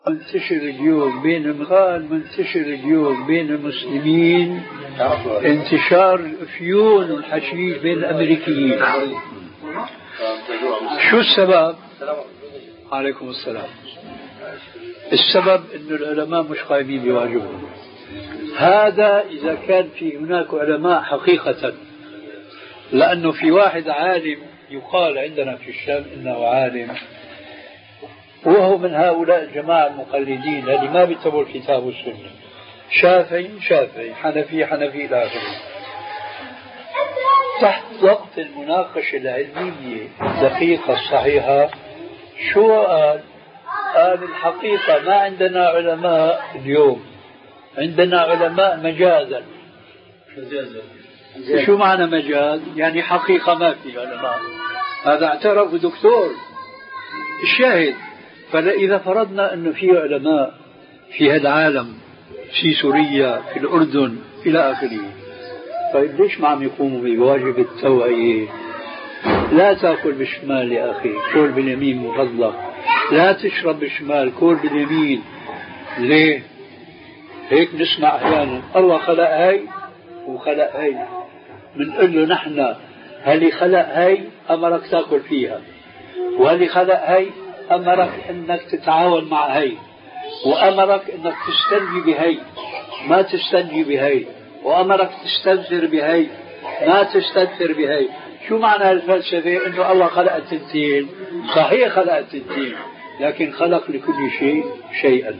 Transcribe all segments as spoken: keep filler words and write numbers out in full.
منتشر اليوم بين المغال منتشر اليوم بين المسلمين انتشار افيون الحشيش بين الامريكيين. شو السبب؟ عليكم السلام. السبب أن العلماء مش قائمين بواجبهم. هذا إذا كان في هناك علماء حقيقة، لأنه في واحد عالم يقال عندنا في الشام إنه عالم، وهو من هؤلاء الجماعة المقلدين اللي ما بيتبعوا الكتاب والسنة، شافعي شافعي، حنفي حنفي إلى آخره. تحت ضغط المناقشة العلمية الدقيقة الصحيحة شو قال؟ قال الحقيقة ما عندنا علماء اليوم، عندنا علماء مجازا. شو معنى مجاز؟ يعني حقيقة ما في علماء. هذا اعترف دكتور. الشاهد، فإذا فرضنا أنه في علماء في هذا العالم، في سوريا، في الأردن إلى آخره، طيب ليش ما عم يقوموا بواجب التوعية؟ لا تأكل بالشمال يا أخي، كل باليمين من فضلك. لا تشرب بالشمال، كل باليمين. ليه؟ هيك نسمع أحيانا الله خلق هاي وخلق هاي، بنقول له نحن هل خلق هاي أمرك تأكل فيها، وهل خلق هاي أمرك أنك تتعاون مع هاي، وأمرك أنك تستنجي بهاي ما تستنجي بهاي، وأمرك تستنثر بهاي ما تستنثر بهاي. شو معنى الفلسفة؟ أنه الله خلق التنتين، صحيح خلق التنتين، لكن خلق لكل شيء شيئا.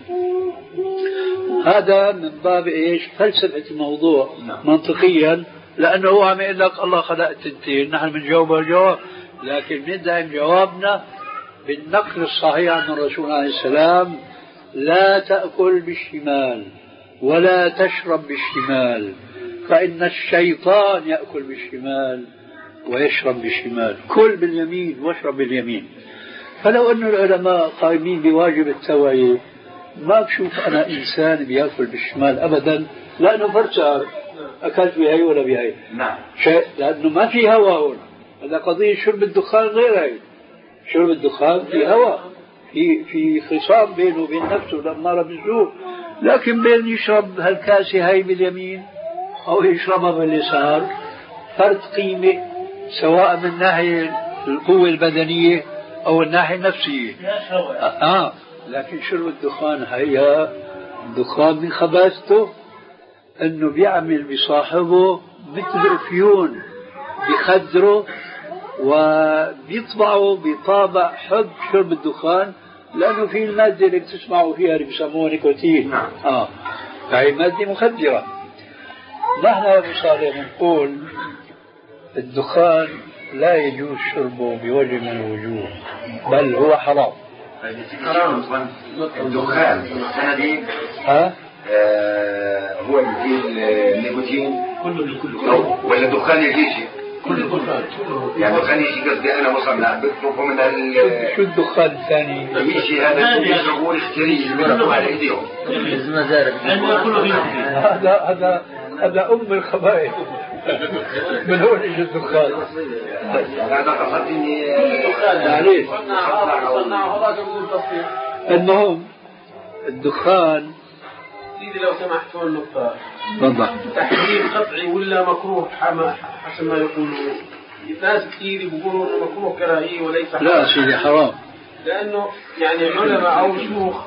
هذا من باب إيش؟ فلسفة الموضوع منطقيا، لأنه هو عم يقول لك الله خلق التنتين، نحن بنجاوب الجواب، لكن بندعم جوابنا بالنقل الصحيح عن الرسول عليه السلام: لا تأكل بالشمال ولا تشرب بالشمال، فإن الشيطان يأكل بالشمال ويشرب بالشمال. كل باليمين واشرب باليمين. فلو أن العلماء قائمين بواجب التوعية، ما بشوف أنا إنسان بيأكل بالشمال أبدا، لأنه فرصة أكلت بهاي ولا بهاي. نعم. شيء لأنه ما في هواء هون. هذا قضية شرب الدخان غير هاي. شرب الدخان في هواء، في في خصام بينه وبين نفسه لما بالسوء، لكن بين يشرب هالكاسة هاي باليمين أو يشربها باليسار فرق قيمة، سواء من ناحية القوة البدنية أو الناحية النفسية. آه. لكن شرب الدخان هي الدخان من خباثته أنه بيعمل بصاحبه مثل أفيون، بخدره وبيطبعه بطابع حب شرب الدخان، لأنه في المادة اللي بتسمعوا فيها اللي بيسموها نيكوتين. آه. فهي مادة مخدرة. نحن يا أبو صالح نقول الدخان لا يجوز شربه بوجه من الوجوه، بل هو حرام. حرام الدخان السنة ها؟ آه هو اللي النيكوتين كله كله ولا الدخان يجيشي كله دخان، يعني الدخان يجي قصدي أنا وصلنا بيطلبوا من ال شو الدخان الثاني؟ يجي هذا اللي يشربوه الاشتري اللي على ايديهم هذا هذا هذا أم الخبائث. من هو يجي الدخان؟ هذا قصدني معليش. المهم الدخان. سيدي لو سمحت هون نقطة. تفضل. تحريم قطعي ولا مكروه حسب ما يقولون؟ ناس كثير بيقولوا مكروه كراهية وليس حرام. لا سيدي حرام. لأنه يعني علماء أو شيوخ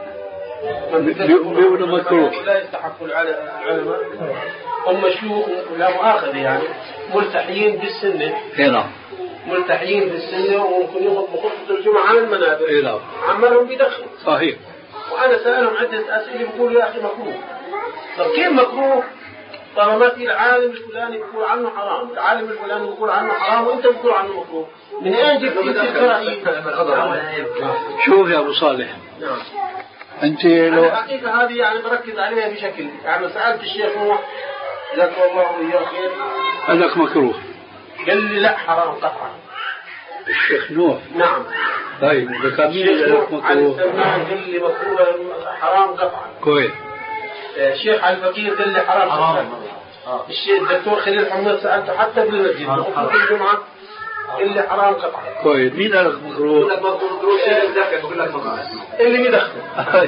بيقولوا مكروه. لا يستحقوا العلماء، هم شيوخ لا مؤاخذة يعني ملتحيين بالسنة. نعم. ملتحيين بالسنة وممكن يخطبوا خطبة الجمعة على المنابر. نعم. عمالهم بيدخل. صحيح. وأنا سألهم عدة أسئلة بيقولوا يا أخي مكروه. طب كيف مكروه؟ طالما في العالم الفلاني بيقول عنه حرام، العالم الفلاني بيقول عنه حرام، وأنت بتقول عنه مكروه، من أين جبت أنت الكراهية؟ شوف يا أبو صالح. نعم. أنت لو الحقيقة هذه يعني بركز عليها بشكل، يعني سألت الشيخ نوح جزاك الله وإياه خير. قال لك مكروه. قال لي لا حرام قطعا. الشيخ نوح. نعم. طيب ذكر مين قال لك مكروه؟ قال لي مكروه حرام قطعا. كويس. الشيخ علي الفقير قال لي حرام قطعا. الشيخ الدكتور خليل حمد سألته حتى بالمسجد خطبة الجمعة اللي حرام قطعا. كويس. مين قال لك مكروه؟ بقول لك مكروه اللي بدخن بقول لك مكروه اللي بيدخن.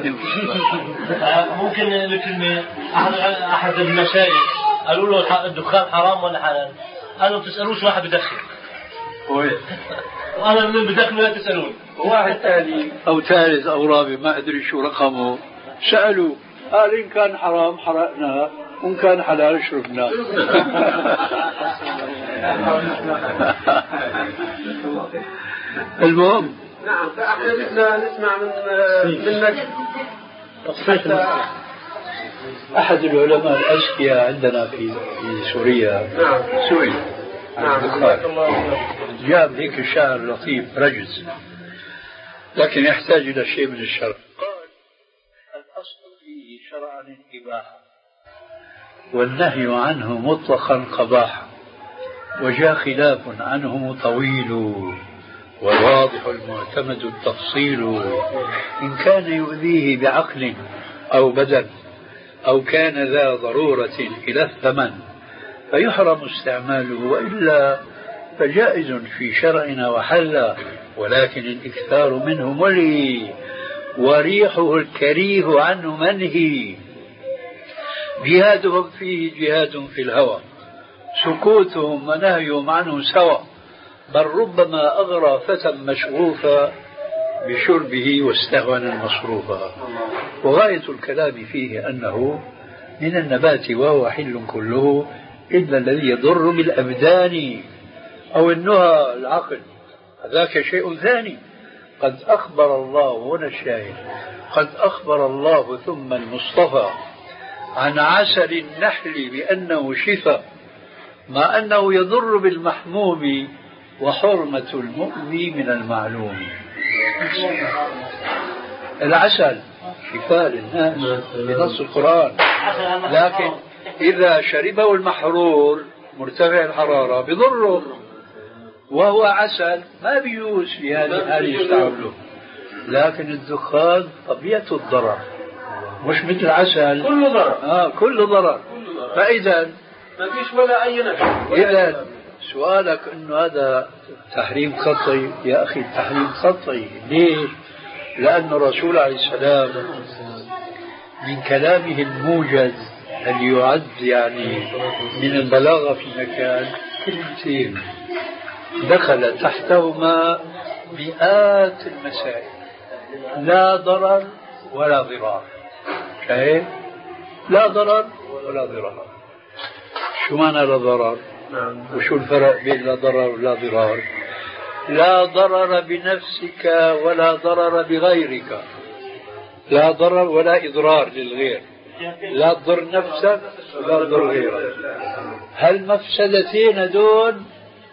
ممكن مثل احد احد المشايخ قالوا له الدخان حرام ولا حلال؟ قالوا تسالوش واحد بدخن. كويس. وانا من بدخن لا تسالوني. واحد ثاني او ثالث او رابع ما ادري شو رقمه سالوا قال ان كان حرام حرقناه وان كان حلال شربناه. المهم نعم فاحنا بدنا نسمع من منك احد العلماء الاذكياء عندنا في في سوريا. نعم سوري نعم جاب هيك شعر لطيف رجز لكن يحتاج الى شيء من الشرع. قال الاصل فيه شرعا الاباحه والنهي عنه مطلقا قباحه وجاء خلاف عنه طويل والواضح المعتمد التفصيل إن كان يؤذيه بعقل أو بدن أو كان ذا ضرورة إلى الثمن فيحرم استعماله وإلا فجائز في شرعنا وحل ولكن الإكثار منه ملهي وريحه الكريه عنه منهي جهادهم فيه جهاد في الهوى سكوتهم ونهيهم عنه سوى بل ربما أغرى فتى مشغوفا بشربه واستهون مصروفا وغاية الكلام فيه أنه من النبات وهو حل كله إلا الذي يضر بالأبدان أو النهى العقل هذاك شيء ثاني. قد أخبر الله هنا الشاهد قد أخبر الله ثم المصطفى عن عسل النحل بأنه شفاء مع أنه يضر بالمحموم وحرمة المؤذي من المعلوم. العسل شفاء للناس بنص القرآن لكن إذا شربه المحرور مرتفع الحرارة بضره وهو عسل ما بيجوز في هذه الحالة يستعمله. لكن الدخان طبيعة الضرر مش مثل العسل كله ضرر. آه كله ضرر. فإذا ما فيش ولا أي نفع. إذا سؤالك إنه هذا تحريم خطي يا أخي تحريم خطي ليش؟ لأن الرسول عليه السلام من كلامه الموجز اللي يعد يعني من البلاغة في مكان كلمتين دخل تحتهما مئات المسائل لا ضرر ولا ضرار. شايف؟ لا ضرر ولا ضرار. شو معنى لا ضرر؟ وشو الفرق بين لا ضرر ولا ضرار؟ لا ضرر بنفسك ولا ضرر بغيرك لا ضرر ولا إضرار للغير لا تضر نفسك ولا تضر غيرك. هالمفسدتين دون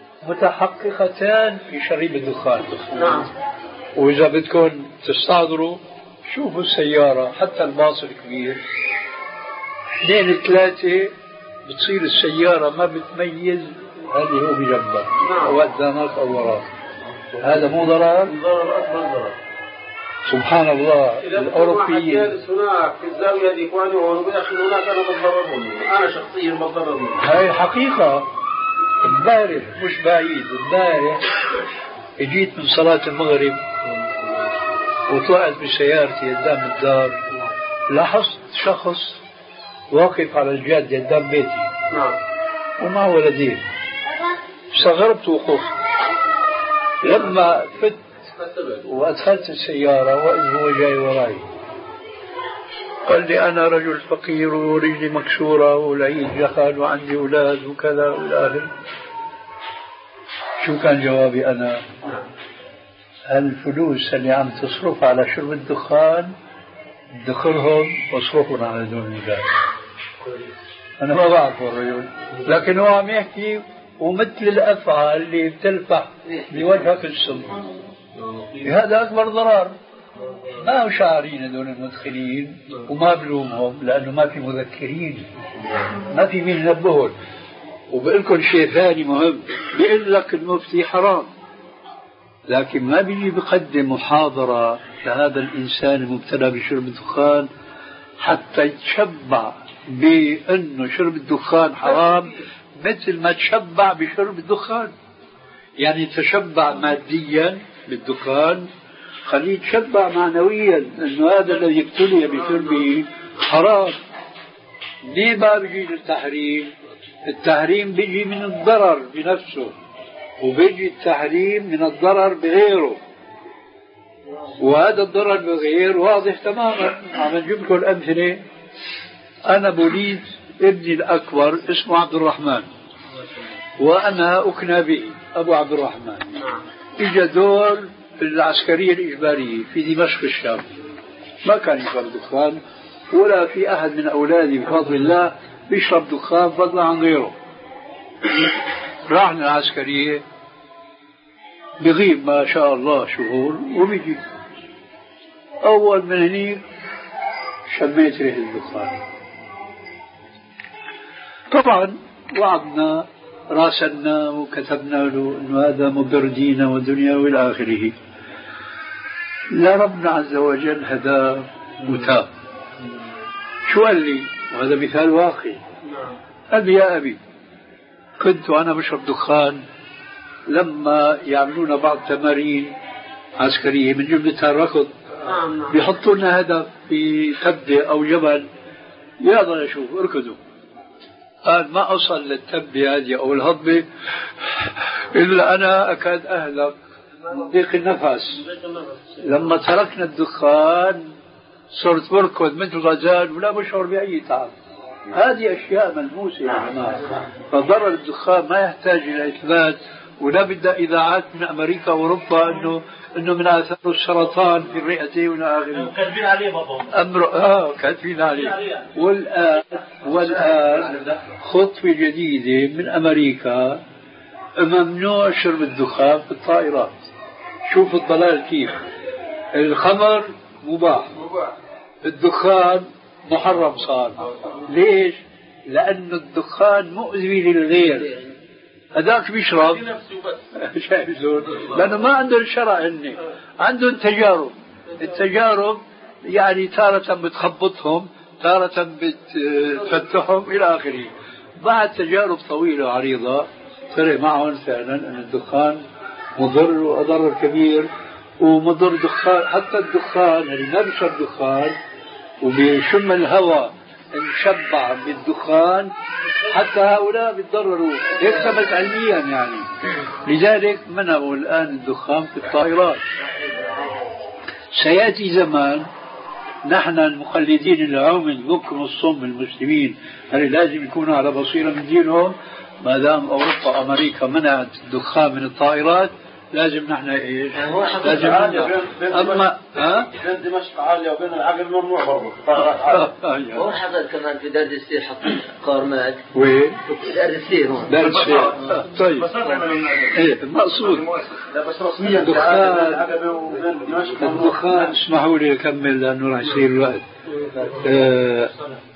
متحققتان في شرب الدخان. نعم. وإذا بدكم تستحضروا شوفوا السيارة حتى الباص الكبير اثنين ثلاثة بتصير السيارة ما بتميز هل هو بجنبه أو قدامك أو وراك. هذا مو ضرر؟ ضرر أكبر ضرر. سبحان الله. الأوروبيين هناك في الزاوية دي إخواني وهو بأخي هناك أنا بتضرر منه أنا شخصيا بتضرر منه. هاي حقيقة. امبارح مش بعيد امبارح اجيت من صلاة المغرب وطلعت بسيارتي قدام الدار لاحظت شخص واقف على الجادة قدام بيتي نعم ومعه ولدين. استغربت وقفت لما فت وأدخلت السيارة وإذ هو جاي وراي قال لي أنا رجل فقير ورجلي مكسورة والعيد دخل وعندي أولاد وكذا والآخر. شو كان جوابي أنا؟ الفلوس اللي عم تصرف على شرب الدخان ادخرهم واصرفهم على دون الولاد. أنا ما بعرف الرجل لكن هو عم يحكي ومثل الأفعال اللي بتلفح بوجهك السم. هذا أكبر ضرر. ما هو شاعرين هذول المدخلين وما بلومهم لأنه ما في مذكرين ما في مين ينبههم. وبقول لكم شيء ثاني مهم بيقول لك المفتي حرام لكن ما بيجي بقدم محاضرة لهذا الإنسان المبتلى بشرب الدخان حتى يتشبع بأنه شرب الدخان حرام مثل ما تشبع بشرب الدخان. يعني تشبع ماديا بالدخان، خليه يتشبع معنويا، انه هذا الذي ابتلي بشربه حرام. ليه ما بيجي التحريم؟ التحريم بيجي من الضرر بنفسه، وبيجي التحريم من الضرر بغيره، وهذا الضرر بغير واضح تماما. عم نجيب لكم الأمثلة. أنا بوليد ابني الأكبر اسمه عبد الرحمن، وأنا أكنى به أبو عبد الرحمن. إجا دور العسكرية الإجبارية في دمشق الشام، ما كان يشرب دخان، ولا في أحد من أولادي بفضل الله بيشرب دخان فضلا عن غيره. راحنا العسكرية، بغيب ما شاء الله شهور وبيجي. أول من هنيك شميت ريح الدخان. طبعا وعدنا راسلنا وكتبنا له انه هذا مضر دينا ودنيا والى اخره. لا ربنا عز وجل هداه وتاب. شو قال لي؟ وهذا مثال واقعي. قال لي يا ابي كنت وانا بشرب دخان لما يعملون بعض تمارين عسكريه من جملتها الركض، بيحطوا لنا هدف في تبه او جبل، يلا نشوف اركضوا. قال ما أوصل للتبة هذه أو الهضبة إلا أنا أكاد أهلك من ضيق النفس. لما تركنا الدخان صرت بركض مثل غزال ولا بشعر بأي تعب. هذه أشياء ملموسة يا جماعة. فضرر الدخان ما يحتاج إلى إثبات، ولا بدأ إذاعات من أمريكا وأوروبا إنه إنه من آثار السرطان في الرئة ولا آخره. كاتبين عليه بابا. أمر آه كاتبين عليه. والآن والآن خطوة جديدة من أمريكا، ممنوع شرب الدخان في الطائرات. شوف الضلال كيف. الخمر مباح، الدخان محرم صار. ليش؟ لأن الدخان مؤذي للغير. هذاك بيشرب شايفون، لأنه ما عندهم شرع، هن عندهم تجارب. التجارب يعني تارة بتخبطهم، تارة بتفتحهم إلى آخره. بعد تجارب طويلة وعريضة صار معهم فعلا أن الدخان مضر وأضرر كبير، ومضر دخان. حتى الدخان اللي ما بيشرب دخان وبيشم الهواء انشبع بالدخان، حتى هؤلاء بيتضرروا. هيك ثبت علميا يعني. لذلك منعوا الآن الدخان في الطائرات. سيأتي زمان نحن المخلدين العمي البكم الصم المسلمين هل لازم يكونوا على بصيرة من دينهم. ما دام أوروبا أمريكا منعت الدخان من الطائرات، لازم نحن ايش؟ لازم اما ها؟ بين دمشق عالية وبين العقل ممنوع برضه. هو حصل كمان في دار السير حط قارمات. وين؟ دار السير هون. دار السير. طيب. ايه المقصود. لا بس رسميا الدخان. الدخان اسمحوا لي اكمل لانه راح يصير الوقت. آه